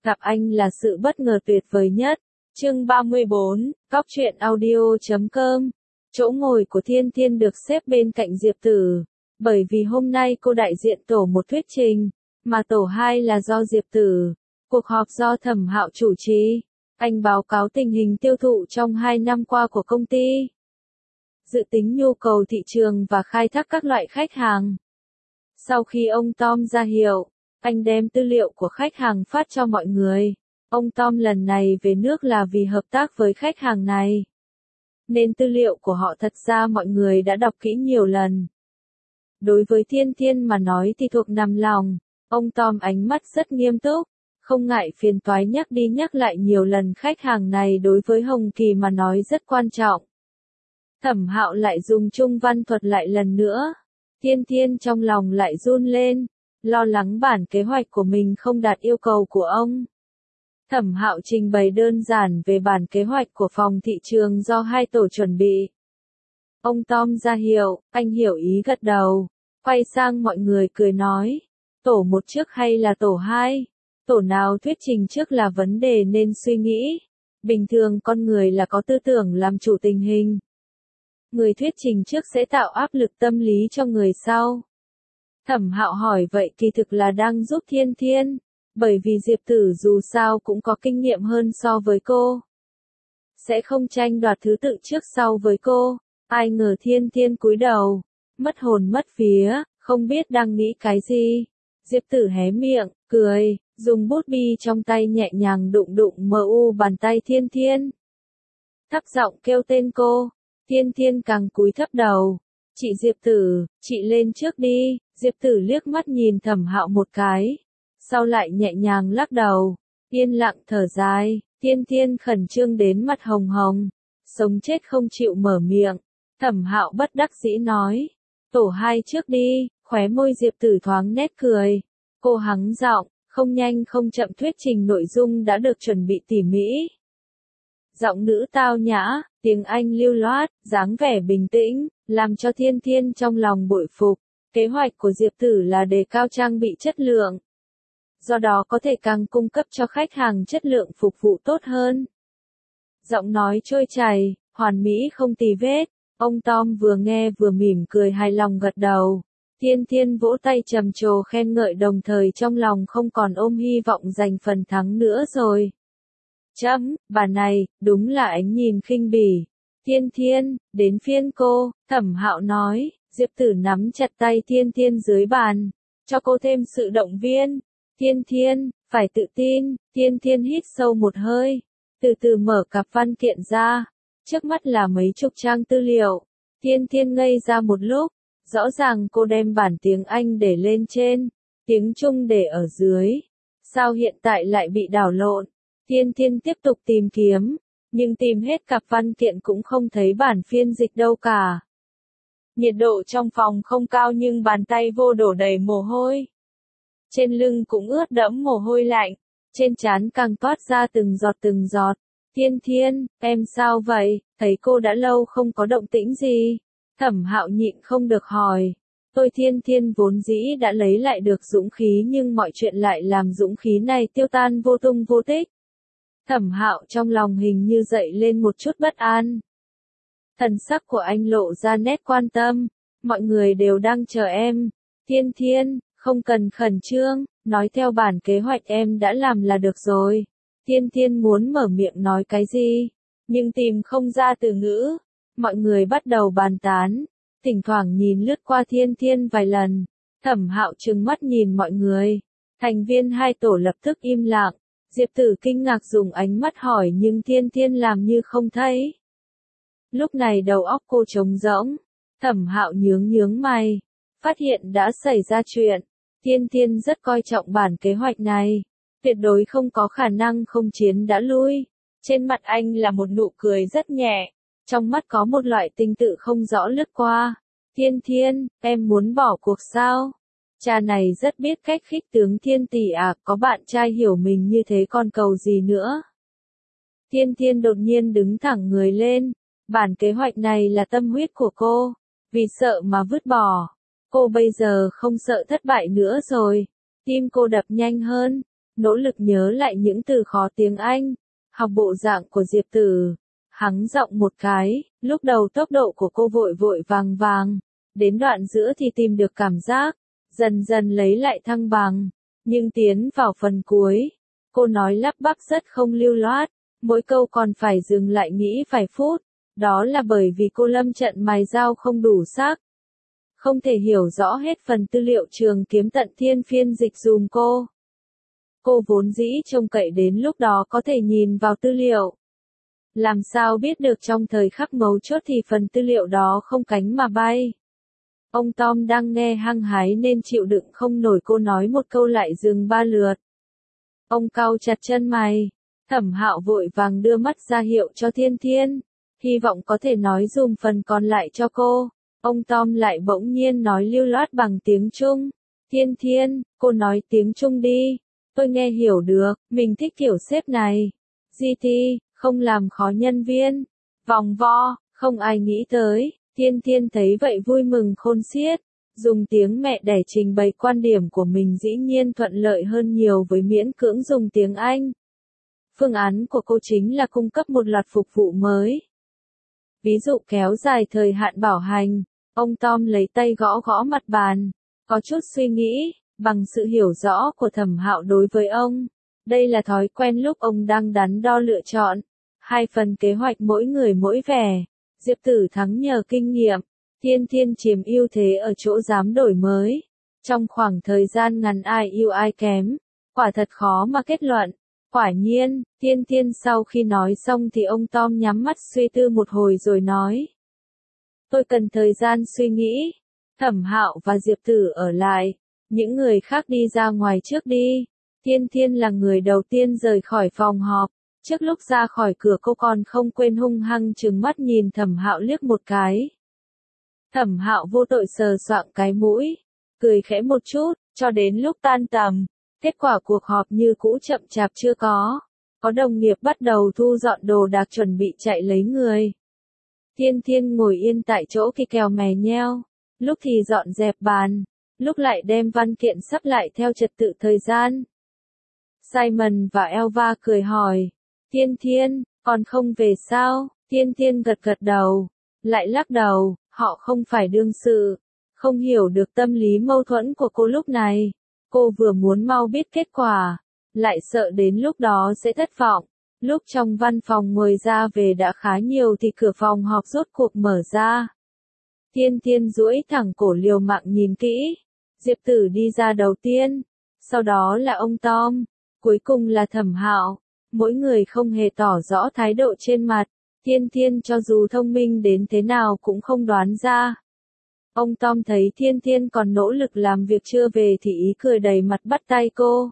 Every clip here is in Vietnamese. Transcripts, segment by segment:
Gặp anh là sự bất ngờ tuyệt vời nhất. Chương 34, Cóc truyện audio.com. Chỗ ngồi của Thiên Thiên được xếp bên cạnh Diệp Tử, bởi vì hôm nay cô đại diện tổ một thuyết trình, mà tổ 2 là do Diệp Tử. Cuộc họp do Thẩm Hạo chủ trì. Anh báo cáo tình hình tiêu thụ trong 2 năm qua của công ty, dự tính nhu cầu thị trường và khai thác các loại khách hàng. Sau khi ông Tom ra hiệu, anh đem tư liệu của khách hàng phát cho mọi người. Ông Tom lần này về nước là vì hợp tác với khách hàng này, nên tư liệu của họ thật ra mọi người đã đọc kỹ nhiều lần. Đối với Thiên Thiên mà nói thì thuộc nằm lòng. Ông Tom ánh mắt rất nghiêm túc, không ngại phiền toái nhắc đi nhắc lại nhiều lần khách hàng này đối với Hồng Kỳ mà nói rất quan trọng. Thẩm Hạo lại dùng Trung văn thuật lại lần nữa. Thiên Thiên trong lòng lại run lên, lo lắng bản kế hoạch của mình không đạt yêu cầu của ông. Thẩm Hạo trình bày đơn giản về bản kế hoạch của phòng thị trường do 2 tổ chuẩn bị. Ông Tom ra hiệu, anh hiểu ý gật đầu, quay sang mọi người cười nói, tổ 1 trước hay là tổ 2? Tổ nào thuyết trình trước là vấn đề nên suy nghĩ. Bình thường con người là có tư tưởng làm chủ tình hình. Người thuyết trình trước sẽ tạo áp lực tâm lý cho người sau. Thẩm Hạo hỏi vậy kỳ thực là đang giúp Thiên Thiên, bởi vì Diệp Tử dù sao cũng có kinh nghiệm hơn so với cô. Sẽ không tranh đoạt thứ tự trước sau với cô. Ai ngờ Thiên Thiên cúi đầu, mất hồn mất vía, không biết đang nghĩ cái gì. Diệp Tử hé miệng, cười, dùng bút bi trong tay nhẹ nhàng đụng đụng bàn tay Thiên Thiên. Thấp giọng kêu tên cô. Thiên Thiên càng cúi thấp đầu. Chị Diệp Tử, chị lên trước đi. Diệp Tử liếc mắt nhìn Thẩm Hạo một cái, sau lại nhẹ nhàng lắc đầu, yên lặng thở dài. Thiên Thiên khẩn trương đến mặt hồng hồng, sống chết không chịu mở miệng. Thẩm Hạo bất đắc dĩ nói, tổ 2 trước đi. Khóe môi Diệp Tử thoáng nét cười. Cô hắng giọng, không nhanh không chậm thuyết trình nội dung đã được chuẩn bị tỉ mỉ. Giọng nữ tao nhã, tiếng Anh lưu loát, dáng vẻ bình tĩnh, làm cho Thiên Thiên trong lòng bội phục. Kế hoạch của Diệp Tử là đề cao trang bị chất lượng, do đó có thể càng cung cấp cho khách hàng chất lượng phục vụ tốt hơn. Giọng nói trôi chảy, hoàn mỹ không tì vết. Ông Tom vừa nghe vừa mỉm cười hài lòng gật đầu. Thiên Thiên vỗ tay trầm trồ khen ngợi đồng thời trong lòng không còn ôm hy vọng giành phần thắng nữa rồi. Chấm, bà này, đúng là ánh nhìn khinh bỉ. Thiên Thiên, đến phiên cô. Thẩm Hạo nói. Diệp Tử nắm chặt tay Thiên Thiên dưới bàn, cho cô thêm sự động viên. Thiên Thiên, phải tự tin. Thiên Thiên hít sâu một hơi, từ từ mở cặp văn kiện ra. Trước mắt là mấy chục trang tư liệu. Thiên Thiên ngây ra một lúc, rõ ràng cô đem bản tiếng Anh để lên trên, tiếng Trung để ở dưới. Sao hiện tại lại bị đảo lộn? Thiên Thiên tiếp tục tìm kiếm, nhưng tìm hết cặp văn kiện cũng không thấy bản phiên dịch đâu cả. Nhiệt độ trong phòng không cao nhưng bàn tay vô đổ đầy mồ hôi. Trên lưng cũng ướt đẫm mồ hôi lạnh, trên trán càng toát ra từng giọt từng giọt. Thiên Thiên, em sao vậy? Thấy cô đã lâu không có động tĩnh gì. Thẩm Hạo nhịn không được hỏi. Tôi Thiên Thiên vốn dĩ đã lấy lại được dũng khí nhưng mọi chuyện lại làm dũng khí này tiêu tan vô tung vô tích. Thẩm Hạo trong lòng hình như dậy lên một chút bất an. Thần sắc của anh lộ ra nét quan tâm. Mọi người đều đang chờ em. Thiên Thiên, không cần khẩn trương, nói theo bản kế hoạch em đã làm là được rồi. Thiên Thiên muốn mở miệng nói cái gì, nhưng tìm không ra từ ngữ. Mọi người bắt đầu bàn tán, thỉnh thoảng nhìn lướt qua Thiên Thiên vài lần. Thẩm Hạo trừng mắt nhìn mọi người. Thành viên 2 tổ lập tức im lặng. Diệp Tử kinh ngạc dùng ánh mắt hỏi nhưng Thiên Thiên làm như không thấy. Lúc này đầu óc cô trống rỗng. Thẩm Hạo nhướng mày, phát hiện đã xảy ra chuyện. Thiên Thiên rất coi trọng bản kế hoạch này, tuyệt đối không có khả năng không chiến đã lui. Trên mặt anh là một nụ cười rất nhẹ, trong mắt có một loại tinh tự không rõ lướt qua. Thiên Thiên, em muốn bỏ cuộc sao? Cha này rất biết cách khích tướng Thiên tỷ à, có bạn trai hiểu mình như thế còn cầu gì nữa. Thiên Thiên đột nhiên đứng thẳng người lên. Bản kế hoạch này là tâm huyết của cô, vì sợ mà vứt bỏ. Cô bây giờ không sợ thất bại nữa rồi. Tim cô đập nhanh hơn, nỗ lực nhớ lại những từ khó tiếng Anh, học bộ dạng của Diệp Tử. Hắng giọng một cái, lúc đầu tốc độ của cô vội vội vàng vàng, đến đoạn giữa thì tìm được cảm giác, dần dần lấy lại thăng bằng, nhưng tiến vào phần cuối, cô nói lắp bắp rất không lưu loát, mỗi câu còn phải dừng lại nghĩ vài phút, đó là bởi vì cô lâm trận mài dao không đủ xác. Không thể hiểu rõ hết phần tư liệu Trường Kiếm Tận Thiên phiên dịch dùm cô. Cô vốn dĩ trông cậy đến lúc đó có thể nhìn vào tư liệu. Làm sao biết được trong thời khắc mấu chốt thì phần tư liệu đó không cánh mà bay. Ông Tom đang nghe hăng hái nên chịu đựng không nổi cô nói một câu lại dừng 3 lượt. Ông cau chặt chân mày. Thẩm Hạo vội vàng đưa mắt ra hiệu cho Thiên Thiên, hy vọng có thể nói dùm phần còn lại cho cô. Ông Tom lại bỗng nhiên nói lưu loát bằng tiếng Trung. Thiên Thiên, cô nói tiếng Trung đi. Tôi nghe hiểu được, mình thích kiểu sếp này. GT, không làm khó nhân viên. Vòng vo, không ai nghĩ tới. Thiên Thiên thấy vậy vui mừng khôn xiết. Dùng tiếng mẹ đẻ trình bày quan điểm của mình dĩ nhiên thuận lợi hơn nhiều với miễn cưỡng dùng tiếng Anh. Phương án của cô chính là cung cấp một loạt phục vụ mới. Ví dụ kéo dài thời hạn bảo hành. Ông Tom lấy tay gõ gõ mặt bàn. Có chút suy nghĩ, bằng sự hiểu rõ của Thẩm Hạo đối với ông. Đây là thói quen lúc ông đang đắn đo lựa chọn. 2 phần kế hoạch mỗi người mỗi vẻ. Diệp Tử thắng nhờ kinh nghiệm. Thiên Thiên chiếm ưu thế ở chỗ dám đổi mới. Trong khoảng thời gian ngắn ai ưu ai kém. Quả thật khó mà kết luận. Quả nhiên, Thiên Thiên sau khi nói xong thì ông Tom nhắm mắt suy tư một hồi rồi nói. Tôi cần thời gian suy nghĩ. Thẩm Hạo và Diệp Tử ở lại. Những người khác đi ra ngoài trước đi. Thiên Thiên là người đầu tiên rời khỏi phòng họp. Trước lúc ra khỏi cửa cô còn không quên hung hăng trừng mắt nhìn Thẩm Hạo liếc một cái. Thẩm Hạo vô tội sờ soạng cái mũi. Cười khẽ một chút, cho đến lúc tan tầm. Kết quả cuộc họp như cũ chậm chạp chưa có. Có đồng nghiệp bắt đầu thu dọn đồ đạc chuẩn bị chạy lấy người. Thiên Thiên ngồi yên tại chỗ kỳ kèo mè nheo. Lúc thì dọn dẹp bàn. Lúc lại đem văn kiện sắp lại theo trật tự thời gian. Simon và Elva cười hỏi. Thiên Thiên, còn không về sao? Thiên Thiên gật gật đầu. Lại lắc đầu, họ không phải đương sự. Không hiểu được tâm lý mâu thuẫn của cô lúc này. Cô vừa muốn mau biết kết quả. Lại sợ đến lúc đó sẽ thất vọng. Lúc trong văn phòng ngồi ra về đã khá nhiều thì cửa phòng họp rốt cuộc mở ra. Thiên Thiên duỗi thẳng cổ liều mạng nhìn kỹ. Diệp Tử đi ra đầu tiên. Sau đó là ông Tom. Cuối cùng là Thẩm Hạo. Mỗi người không hề tỏ rõ thái độ trên mặt. Thiên Thiên cho dù thông minh đến thế nào cũng không đoán ra. Ông Tom thấy Thiên Thiên còn nỗ lực làm việc chưa về thì ý cười đầy mặt bắt tay cô.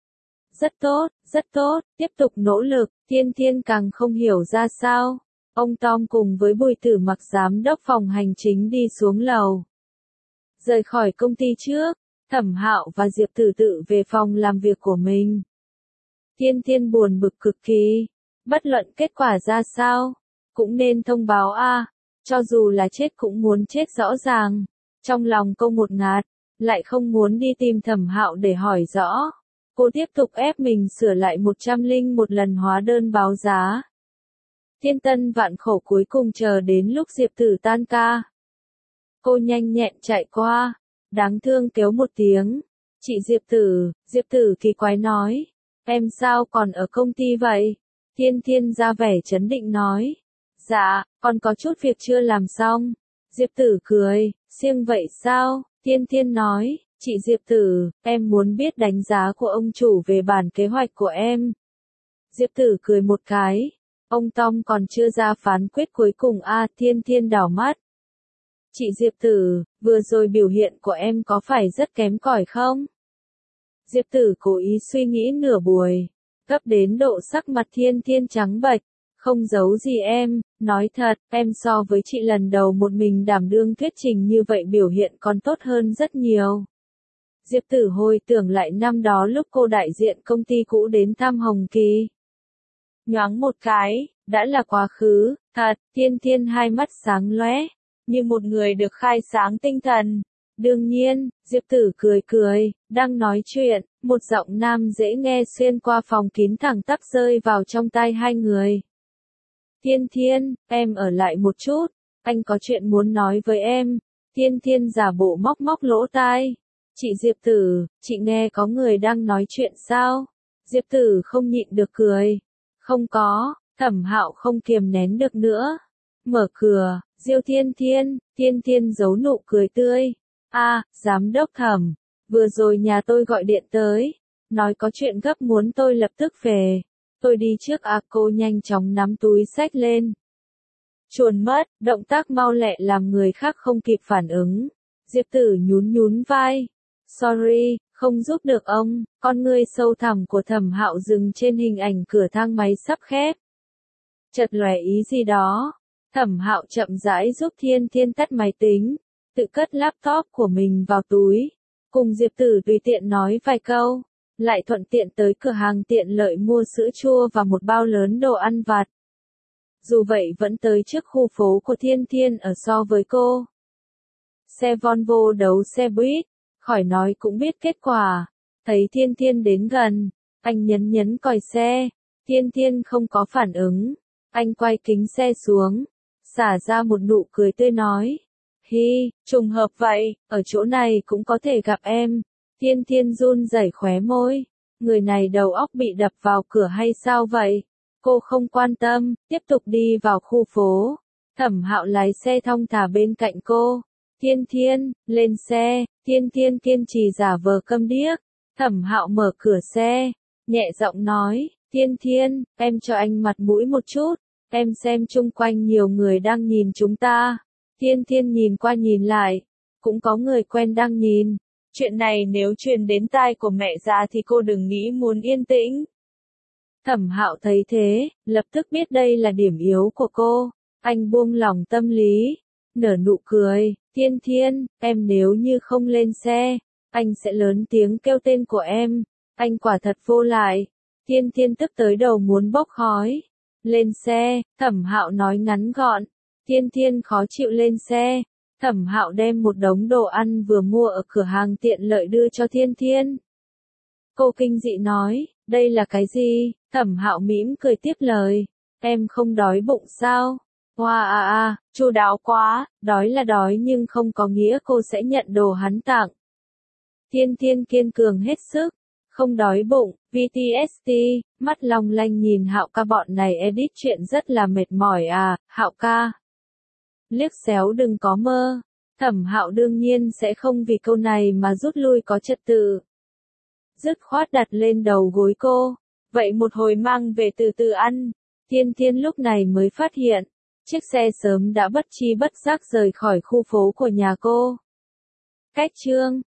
Rất tốt, tiếp tục nỗ lực. Thiên Thiên càng không hiểu ra sao. Ông Tom cùng với Bùi Tử Mặc giám đốc phòng hành chính đi xuống lầu. Rời khỏi công ty trước, Thẩm Hạo và Diệp Tử tự về phòng làm việc của mình. Thiên Thiên buồn bực cực kỳ. Bất luận kết quả ra sao, cũng nên thông báo a. Cho dù là chết cũng muốn chết rõ ràng. Trong lòng cô một ngạt, lại không muốn đi tìm Thẩm Hạo để hỏi rõ. Cô tiếp tục ép mình sửa lại 101 lần hóa đơn báo giá. Thiên tân vạn khổ cuối cùng chờ đến lúc Diệp Tử tan ca. Cô nhanh nhẹn chạy qua, đáng thương kêu một tiếng. Chị Diệp Tử kỳ quái nói. Em sao còn ở công ty vậy? Thiên Thiên ra vẻ trấn định nói. Dạ, còn có chút việc chưa làm xong. Diệp Tử cười, siêng vậy sao? Thiên Thiên nói, chị Diệp Tử, em muốn biết đánh giá của ông chủ về bản kế hoạch của em. Diệp Tử cười một cái. Ông Tom còn chưa ra phán quyết cuối cùng a. Thiên Thiên đảo mắt. Chị Diệp Tử, vừa rồi biểu hiện của em có phải rất kém cỏi không? Diệp Tử cố ý suy nghĩ nửa buổi. Gấp đến độ sắc mặt Thiên Thiên trắng bệch. Không giấu gì em, nói thật, em so với chị lần đầu một mình đảm đương thuyết trình như vậy biểu hiện còn tốt hơn rất nhiều. Diệp Tử hồi tưởng lại năm đó lúc cô đại diện công ty cũ đến thăm Hồng Kỳ. Nhoáng một cái, đã là quá khứ, thật. Thiên Thiên hai mắt sáng lóe, như một người được khai sáng tinh thần. Đương nhiên, Diệp Tử cười cười, đang nói chuyện, một giọng nam dễ nghe xuyên qua phòng kín thẳng tắp rơi vào trong tai hai người. Thiên Thiên, em ở lại một chút, anh có chuyện muốn nói với em. Thiên Thiên giả bộ móc móc lỗ tai. Chị Diệp Tử, chị nghe có người đang nói chuyện sao? Diệp Tử không nhịn được cười. Không có, Thẩm Hạo không kiềm nén được nữa. Mở cửa, Diêu Thiên Thiên, Thiên Thiên giấu nụ cười tươi. Giám đốc Thẩm, vừa rồi nhà tôi gọi điện tới, nói có chuyện gấp muốn tôi lập tức về. Tôi đi trước cô nhanh chóng nắm túi xách lên. Chuồn mất, động tác mau lẹ làm người khác không kịp phản ứng. Diệp Tử nhún nhún vai. Sorry, không giúp được ông. Con ngươi sâu thẳm của Thẩm Hạo dừng trên hình ảnh cửa thang máy sắp khép. Chợt lóe ý gì đó. Thẩm Hạo chậm rãi giúp Thiên Thiên tắt máy tính, tự cất laptop của mình vào túi, cùng Diệp Tử tùy tiện nói vài câu, lại thuận tiện tới cửa hàng tiện lợi mua sữa chua và một bao lớn đồ ăn vặt. Dù vậy vẫn tới trước khu phố của Thiên Thiên ở so với cô. Xe Volvo đấu xe buýt, khỏi nói cũng biết kết quả. Thấy Thiên Thiên đến gần, anh nhấn nhấn còi xe, Thiên Thiên không có phản ứng. Anh quay kính xe xuống, xả ra một nụ cười tươi nói. Hi, trùng hợp vậy, ở chỗ này cũng có thể gặp em. Thiên Thiên run rẩy khóe môi. Người này đầu óc bị đập vào cửa hay sao vậy? Cô không quan tâm, tiếp tục đi vào khu phố. Thẩm Hạo lái xe thong thả bên cạnh cô. Thiên Thiên, lên xe. Thiên Thiên kiên trì giả vờ câm điếc. Thẩm Hạo mở cửa xe, nhẹ giọng nói. Thiên Thiên, em cho anh mặt mũi một chút. Em xem chung quanh nhiều người đang nhìn chúng ta. Thiên Thiên nhìn qua nhìn lại. Cũng có người quen đang nhìn. Chuyện này nếu truyền đến tai của mẹ già thì cô đừng nghĩ muốn yên tĩnh. Thẩm Hạo thấy thế, lập tức biết đây là điểm yếu của cô. Anh buông lỏng tâm lý, nở nụ cười. Thiên Thiên, em nếu như không lên xe, anh sẽ lớn tiếng kêu tên của em. Anh quả thật vô lại. Thiên Thiên tức tới đầu muốn bốc khói. Lên xe, Thẩm Hạo nói ngắn gọn. Thiên Thiên khó chịu lên xe. Thẩm Hạo đem một đống đồ ăn vừa mua ở cửa hàng tiện lợi đưa cho Thiên Thiên. Cô kinh dị nói, đây là cái gì? Thẩm Hạo mỉm cười tiếp lời, em không đói bụng sao? Wow, chu đáo quá, đói là đói nhưng không có nghĩa cô sẽ nhận đồ hắn tặng. Thiên Thiên kiên cường hết sức, không đói bụng, VTST, mắt long lanh nhìn Hạo ca bọn này edit chuyện rất là mệt mỏi Hạo ca. Liếc xéo đừng có mơ. Thẩm Hạo đương nhiên sẽ không vì câu này mà rút lui có trật tự. Dứt khoát đặt lên đầu gối cô. Vậy một hồi mang về từ từ ăn. Thiên Thiên lúc này mới phát hiện. Chiếc xe sớm đã bất chi bất giác rời khỏi khu phố của nhà cô. Cách chương